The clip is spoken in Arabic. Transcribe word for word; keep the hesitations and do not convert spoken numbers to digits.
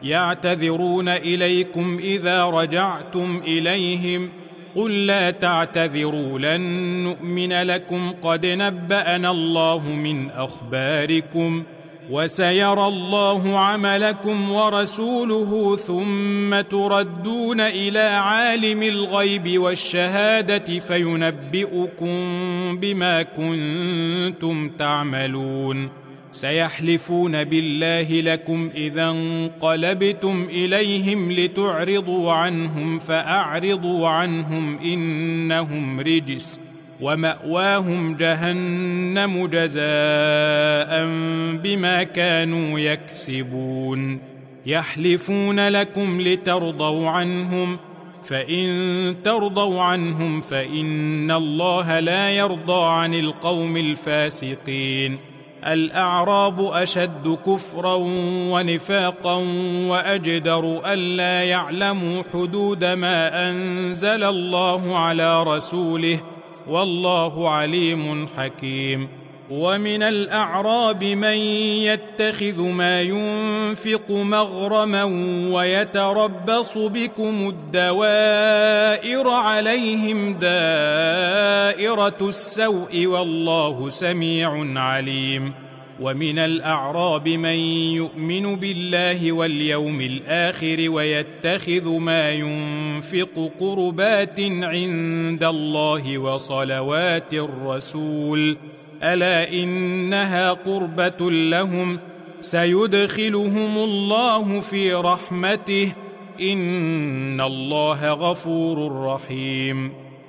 يعتذرون إليكم إذا رجعتم إليهم قل لا تعتذروا لن نؤمن لكم قد نبأنا الله من أخباركم وسيرى الله عملكم ورسوله ثم تردون إلى عالم الغيب والشهادة فينبئكم بما كنتم تعملون سيحلفون بالله لكم إذا انقلبتم إليهم لتعرضوا عنهم فأعرضوا عنهم إنهم رجس ومأواهم جهنم جزاء بما كانوا يكسبون يحلفون لكم لترضوا عنهم فإن ترضوا عنهم فإن الله لا يرضى عن القوم الفاسقين الأعراب أشد كفرا ونفاقا وأجدر ألا يعلموا حدود ما أنزل الله على رسوله والله عليم حكيم ومن الأعراب من يتخذ ما ينفق مغرما ويتربص بكم الدوائر عليهم دائرة السوء والله سميع عليم ومن الأعراب من يؤمن بالله واليوم الآخر ويتخذ ما ينفق قربات عند الله وصلوات الرسول ألا إنها قربة لهم سيدخلهم الله في رحمته إن الله غفور رحيم